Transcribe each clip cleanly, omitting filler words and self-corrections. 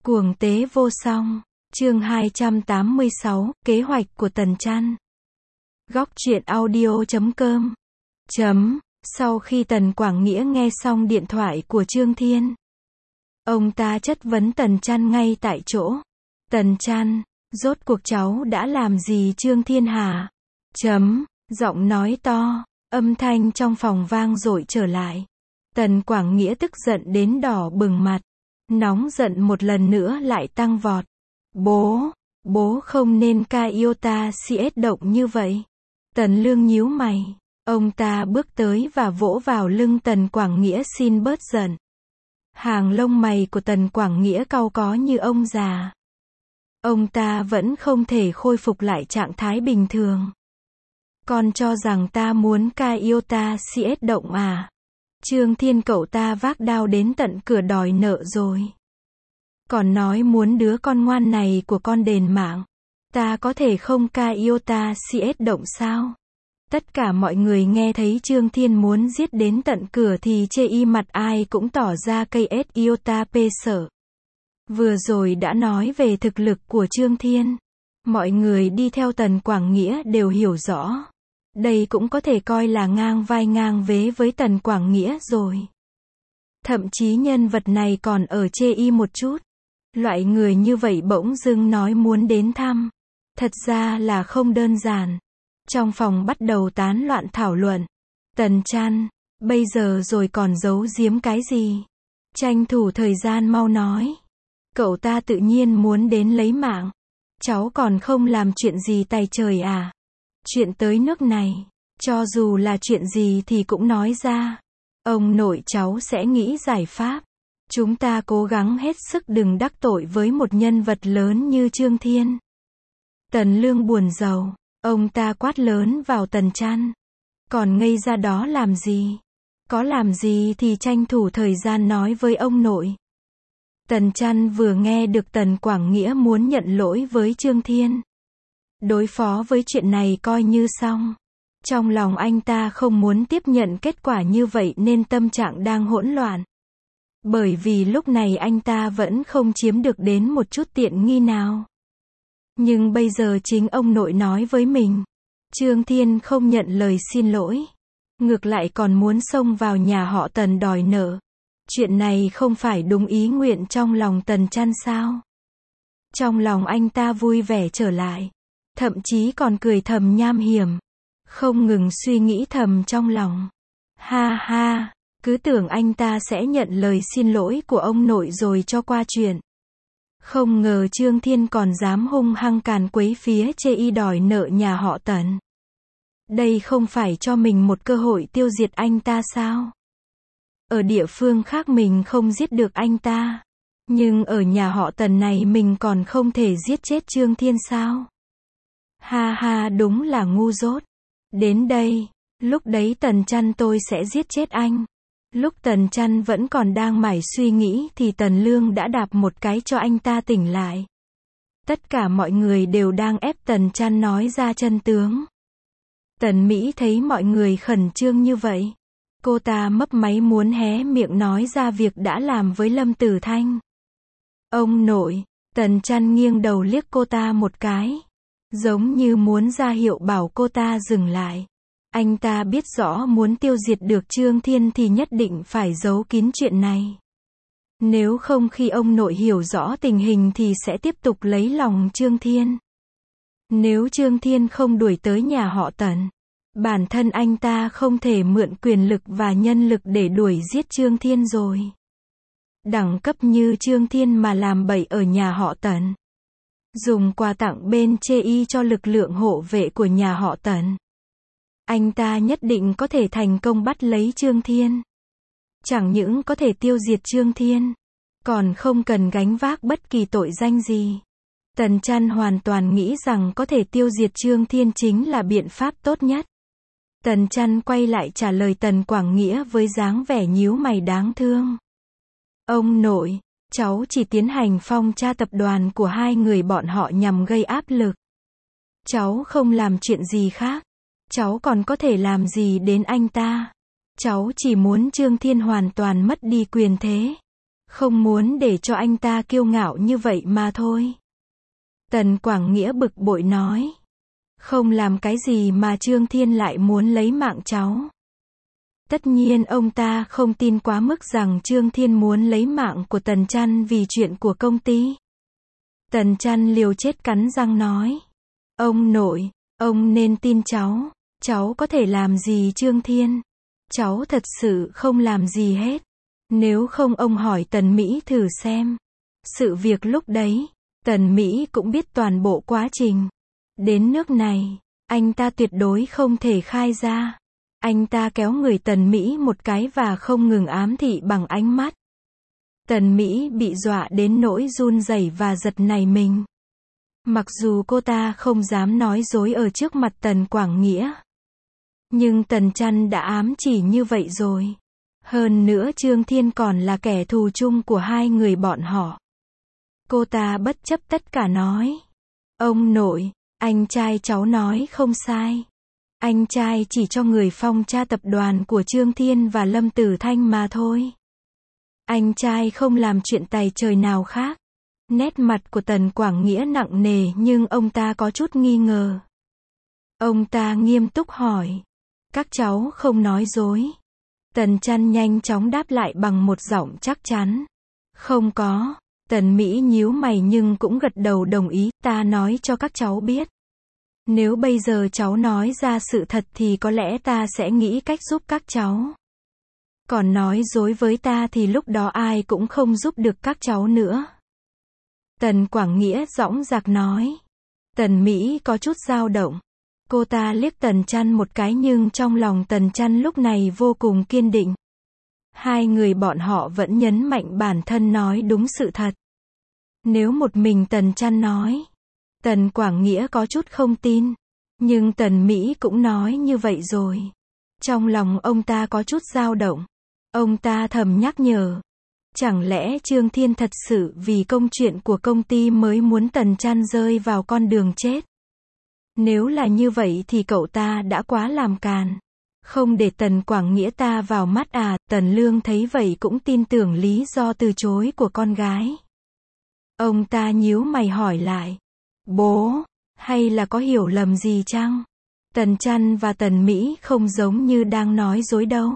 Cuồng tế vô song. Chương 286, kế hoạch của Tần Chăn. Góc truyện audio.com. Sau khi Tần Quảng Nghĩa nghe xong điện thoại của Trương Thiên, ông ta chất vấn Tần Chăn ngay tại chỗ. Tần Chăn, rốt cuộc cháu đã làm gì Trương Thiên hả? Giọng nói to, âm thanh trong phòng vang dội trở lại. Tần Quảng Nghĩa tức giận đến đỏ bừng mặt, nóng giận một lần nữa lại tăng vọt. Bố không nên ca iota CS động như vậy. Tần Lương nhíu mày, ông ta bước tới và vỗ vào lưng Tần Quảng Nghĩa xin bớt giận. Hàng lông mày của Tần Quảng Nghĩa cau có như ông già. Ông ta vẫn không thể khôi phục lại trạng thái bình thường. Con cho rằng ta muốn ca iota CS động à? Trương Thiên cậu ta vác đao đến tận cửa đòi nợ rồi. Còn nói muốn đứa con ngoan này của con đền mạng. Ta có thể không ca iota CS động sao? Tất cả mọi người nghe thấy Trương Thiên muốn giết đến tận cửa thì chê y mặt ai cũng tỏ ra KS iota p sợ. Vừa rồi đã nói về thực lực của Trương Thiên. Mọi người đi theo Tần Quảng Nghĩa đều hiểu rõ. Đây cũng có thể coi là ngang vai ngang vế với Tần Quảng Nghĩa rồi. Thậm chí nhân vật này còn ở chê y một chút. Loại người như vậy bỗng dưng nói muốn đến thăm. Thật ra là không đơn giản. Trong phòng bắt đầu tán loạn thảo luận. Tần Chăn, bây giờ rồi còn giấu giếm cái gì? Tranh thủ thời gian mau nói. Cậu ta tự nhiên muốn đến lấy mạng. Cháu còn không làm chuyện gì tày trời à? Chuyện tới nước này, cho dù là chuyện gì thì cũng nói ra. Ông nội cháu sẽ nghĩ giải pháp. Chúng ta cố gắng hết sức đừng đắc tội với một nhân vật lớn như Trương Thiên. Tần Lương buồn rầu, ông ta quát lớn vào Tần Chăn. Còn ngây ra đó làm gì? Có làm gì thì tranh thủ thời gian nói với ông nội. Tần Chăn vừa nghe được Tần Quảng Nghĩa muốn nhận lỗi với Trương Thiên. Đối phó với chuyện này coi như xong. Trong lòng anh ta không muốn tiếp nhận kết quả như vậy nên tâm trạng đang hỗn loạn. Bởi vì lúc này anh ta vẫn không chiếm được đến một chút tiện nghi nào. Nhưng bây giờ chính ông nội nói với mình. Trương Thiên không nhận lời xin lỗi. Ngược lại còn muốn xông vào nhà họ Tần đòi nợ. Chuyện này không phải đúng ý nguyện trong lòng Tần Chăn sao? Trong lòng anh ta vui vẻ trở lại. Thậm chí còn cười thầm nham hiểm. Không ngừng suy nghĩ thầm trong lòng. Ha ha, cứ tưởng anh ta sẽ nhận lời xin lỗi của ông nội rồi cho qua chuyện. Không ngờ Trương Thiên còn dám hung hăng càn quấy phía chê y đòi nợ nhà họ Tần. Đây không phải cho mình một cơ hội tiêu diệt anh ta sao? Ở địa phương khác mình không giết được anh ta. Nhưng ở nhà họ Tần này mình còn không thể giết chết Trương Thiên sao? Ha ha, đúng là ngu dốt. Đến đây, lúc đấy Tần Chăn tôi sẽ giết chết anh. Lúc Tần Chăn vẫn còn đang mải suy nghĩ thì Tần Lương đã đạp một cái cho anh ta tỉnh lại. Tất cả mọi người đều đang ép Tần Chăn nói ra chân tướng. Tần Mỹ thấy mọi người khẩn trương như vậy. Cô ta mấp máy muốn hé miệng nói ra việc đã làm với Lâm Tử Thanh. Ông nội, Tần Chăn nghiêng đầu liếc cô ta một cái. Giống như muốn ra hiệu bảo cô ta dừng lại. Anh ta biết rõ muốn tiêu diệt được Trương Thiên thì nhất định phải giấu kín chuyện này. Nếu không khi ông nội hiểu rõ tình hình thì sẽ tiếp tục lấy lòng Trương Thiên. Nếu Trương Thiên không đuổi tới nhà họ Tần, bản thân anh ta không thể mượn quyền lực và nhân lực để đuổi giết Trương Thiên rồi. Đẳng cấp như Trương Thiên mà làm bậy ở nhà họ Tần. Dùng quà tặng bên chê y cho lực lượng hộ vệ của nhà họ Tần. Anh ta nhất định có thể thành công bắt lấy Trương Thiên. Chẳng những có thể tiêu diệt Trương Thiên, còn không cần gánh vác bất kỳ tội danh gì. Tần Chăn hoàn toàn nghĩ rằng có thể tiêu diệt Trương Thiên chính là biện pháp tốt nhất. Tần Chăn quay lại trả lời Tần Quảng Nghĩa với dáng vẻ nhíu mày đáng thương. Ông nội, cháu chỉ tiến hành phong tra tập đoàn của hai người bọn họ nhằm gây áp lực. Cháu không làm chuyện gì khác. Cháu còn có thể làm gì đến anh ta? Cháu chỉ muốn Trương Thiên hoàn toàn mất đi quyền thế. Không muốn để cho anh ta kiêu ngạo như vậy mà thôi. Tần Quảng Nghĩa bực bội nói. Không làm cái gì mà Trương Thiên lại muốn lấy mạng cháu. Tất nhiên ông ta không tin quá mức rằng Trương Thiên muốn lấy mạng của Tần Chăn vì chuyện của công ty. Tần Chăn liều chết cắn răng nói. Ông nội, ông nên tin cháu có thể làm gì Trương Thiên. Cháu thật sự không làm gì hết. Nếu không ông hỏi Tần Mỹ thử xem. Sự việc lúc đấy, Tần Mỹ cũng biết toàn bộ quá trình. Đến nước này, anh ta tuyệt đối không thể khai ra. Anh ta kéo người Tần Mỹ một cái và không ngừng ám thị bằng ánh mắt. Tần Mỹ bị dọa đến nỗi run rẩy và giật nảy mình. Mặc dù cô ta không dám nói dối ở trước mặt Tần Quảng Nghĩa. Nhưng Tần Chăn đã ám chỉ như vậy rồi. Hơn nữa Trương Thiên còn là kẻ thù chung của hai người bọn họ. Cô ta bất chấp tất cả nói. Ông nội, anh trai cháu nói không sai. Anh trai chỉ cho người phong tra tập đoàn của Trương Thiên và Lâm Tử Thanh mà thôi. Anh trai không làm chuyện tày trời nào khác. Nét mặt của Tần Quảng Nghĩa nặng nề nhưng ông ta có chút nghi ngờ. Ông ta nghiêm túc hỏi. Các cháu không nói dối. Tần Chăn nhanh chóng đáp lại bằng một giọng chắc chắn. Không có. Tần Mỹ nhíu mày nhưng cũng gật đầu đồng ý. Ta nói cho các cháu biết. Nếu bây giờ cháu nói ra sự thật thì có lẽ ta sẽ nghĩ cách giúp các cháu. Còn nói dối với ta thì lúc đó ai cũng không giúp được các cháu nữa. Tần Quảng Nghĩa dõng dạc nói. Tần Mỹ có chút dao động. Cô ta liếc Tần Chăn một cái nhưng trong lòng Tần Chăn lúc này vô cùng kiên định. Hai người bọn họ vẫn nhấn mạnh bản thân nói đúng sự thật. Nếu một mình Tần Chăn nói, Tần Quảng Nghĩa có chút không tin. Nhưng Tần Mỹ cũng nói như vậy rồi. Trong lòng ông ta có chút dao động. Ông ta thầm nhắc nhở. Chẳng lẽ Trương Thiên thật sự vì công chuyện của công ty mới muốn Tần Chăn rơi vào con đường chết? Nếu là như vậy thì cậu ta đã quá làm càn. Không để Tần Quảng Nghĩa ta vào mắt à? Tần Lương thấy vậy cũng tin tưởng lý do từ chối của con gái. Ông ta nhíu mày hỏi lại. Bố, hay là có hiểu lầm gì chăng? Tần Chăn và Tần Mỹ không giống như đang nói dối đâu.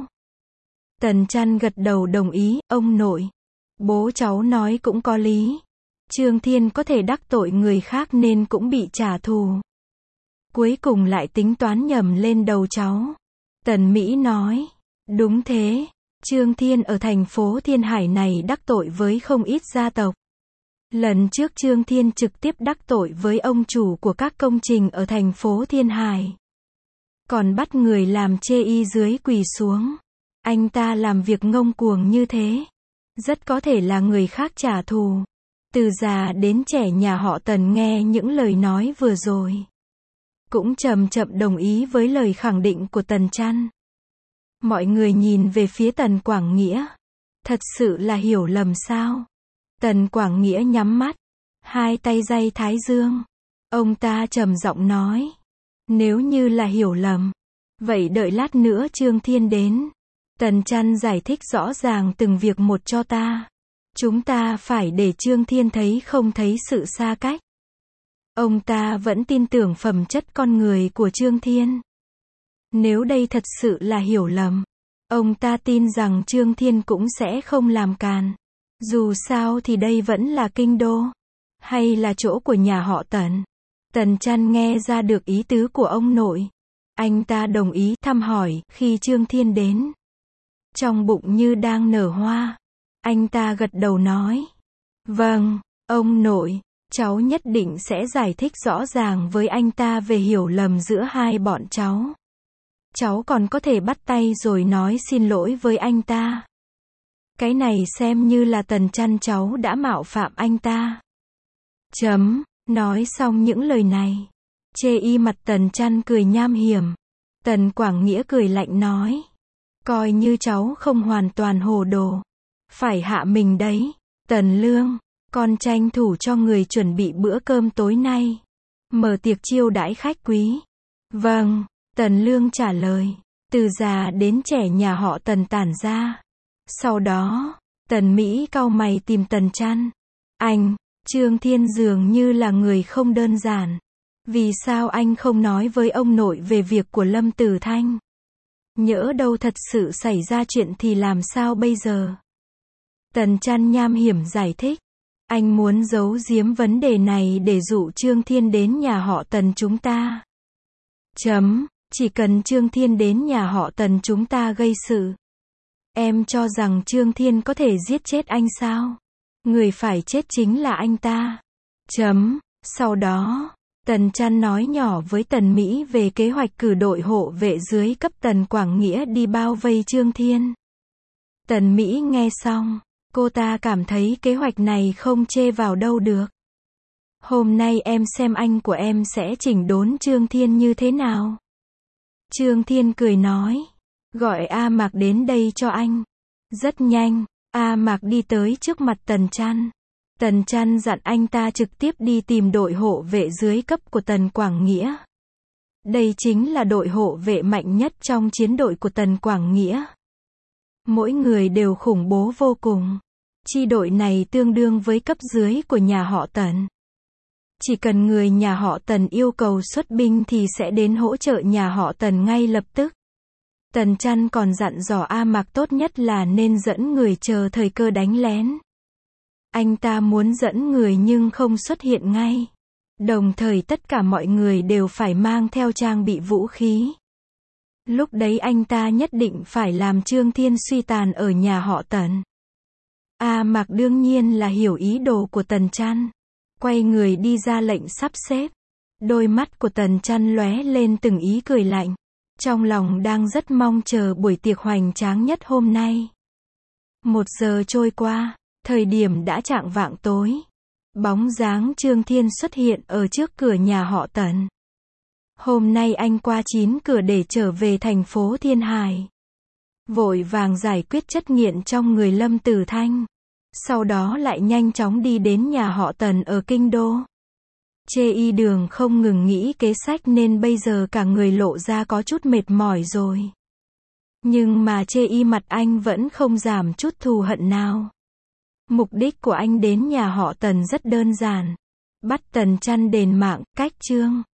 Tần Chăn gật đầu đồng ý. Ông nội, bố cháu nói cũng có lý. Trương Thiên có thể đắc tội người khác nên cũng bị trả thù. Cuối cùng lại tính toán nhầm lên đầu cháu. Tần Mỹ nói. Đúng thế. Trương Thiên ở thành phố Thiên Hải này đắc tội với không ít gia tộc. Lần trước Trương Thiên trực tiếp đắc tội với ông chủ của các công trình ở thành phố Thiên Hải. Còn bắt người làm chê y dưới quỳ xuống. Anh ta làm việc ngông cuồng như thế. Rất có thể là người khác trả thù. Từ già đến trẻ nhà họ Tần nghe những lời nói vừa rồi. Cũng chậm chậm đồng ý với lời khẳng định của Tần Chăn. Mọi người nhìn về phía Tần Quảng Nghĩa. Thật sự là hiểu lầm sao? Tần Quảng Nghĩa nhắm mắt. Hai tay day thái dương. Ông ta trầm giọng nói. Nếu như là hiểu lầm. Vậy đợi lát nữa Trương Thiên đến. Tần Chăn giải thích rõ ràng từng việc một cho ta. Chúng ta phải để Trương Thiên thấy không thấy sự xa cách. Ông ta vẫn tin tưởng phẩm chất con người của Trương Thiên. Nếu đây thật sự là hiểu lầm, ông ta tin rằng Trương Thiên cũng sẽ không làm càn. Dù sao thì đây vẫn là kinh đô, hay là chỗ của nhà họ Tần. Tần Chăn nghe ra được ý tứ của ông nội. Anh ta đồng ý thăm hỏi khi Trương Thiên đến. Trong bụng như đang nở hoa. Anh ta gật đầu nói. Vâng, ông nội, cháu nhất định sẽ giải thích rõ ràng với anh ta về hiểu lầm giữa hai bọn cháu. Cháu còn có thể bắt tay rồi nói xin lỗi với anh ta. Cái này xem như là Tần Chăn cháu đã mạo phạm anh ta. Nói xong những lời này. Chê y mặt Tần Chăn cười nham hiểm. Tần Quảng Nghĩa cười lạnh nói. Coi như cháu không hoàn toàn hồ đồ. Phải hạ mình đấy. Tần Lương, con tranh thủ cho người chuẩn bị bữa cơm tối nay. Mở tiệc chiêu đãi khách quý. Vâng, Tần Lương trả lời. Từ già đến trẻ nhà họ Tần tản ra. Sau đó, Tần Mỹ cau mày tìm Tần Chăn. Anh, Trương Thiên dường như là người không đơn giản. Vì sao anh không nói với ông nội về việc của Lâm Tử Thanh? Nhỡ đâu thật sự xảy ra chuyện thì làm sao bây giờ? Tần Chăn nham hiểm giải thích. Anh muốn giấu giếm vấn đề này để dụ Trương Thiên đến nhà họ Tần chúng ta. Chỉ cần Trương Thiên đến nhà họ Tần chúng ta gây sự. Em cho rằng Trương Thiên có thể giết chết anh sao? Người phải chết chính là anh ta. Sau đó, Tần Chăn nói nhỏ với Tần Mỹ về kế hoạch cử đội hộ vệ dưới cấp Tần Quảng Nghĩa đi bao vây Trương Thiên. Tần Mỹ nghe xong, cô ta cảm thấy kế hoạch này không chê vào đâu được. Hôm nay em xem anh của em sẽ chỉnh đốn Trương Thiên như thế nào. Trương Thiên cười nói, gọi A Mạc đến đây cho anh. Rất nhanh, A Mạc đi tới trước mặt Tần Chăn. Tần Chăn dặn anh ta trực tiếp đi tìm đội hộ vệ dưới cấp của Tần Quảng Nghĩa. Đây chính là đội hộ vệ mạnh nhất trong chiến đội của Tần Quảng Nghĩa. Mỗi người đều khủng bố vô cùng. Chi đội này tương đương với cấp dưới của nhà họ Tần. Chỉ cần người nhà họ Tần yêu cầu xuất binh thì sẽ đến hỗ trợ nhà họ Tần ngay lập tức. Tần Chăn còn dặn dò A Mạc tốt nhất là nên dẫn người chờ thời cơ đánh lén. Anh ta muốn dẫn người nhưng không xuất hiện ngay. Đồng thời tất cả mọi người đều phải mang theo trang bị vũ khí. Lúc đấy anh ta nhất định phải làm Trương Thiên suy tàn ở nhà họ Tần. A Mạc đương nhiên là hiểu ý đồ của Tần Chăn. Quay người đi ra lệnh sắp xếp. Đôi mắt của Tần Chăn lóe lên từng ý cười lạnh. Trong lòng đang rất mong chờ buổi tiệc hoành tráng nhất hôm nay. 1 giờ trôi qua, thời điểm đã chạng vạng tối. Bóng dáng Trương Thiên xuất hiện ở trước cửa nhà họ Tần. Hôm nay anh qua 9 cửa để trở về thành phố Thiên Hải. Vội vàng giải quyết chất nghiện trong người Lâm Tử Thanh. Sau đó lại nhanh chóng đi đến nhà họ Tần ở Kinh Đô. Chê y đường không ngừng nghĩ kế sách nên bây giờ cả người lộ ra có chút mệt mỏi rồi. Nhưng mà chê y mặt anh vẫn không giảm chút thù hận nào. Mục đích của anh đến nhà họ Tần rất đơn giản. Bắt Tần Chăn đền mạng, cách Trương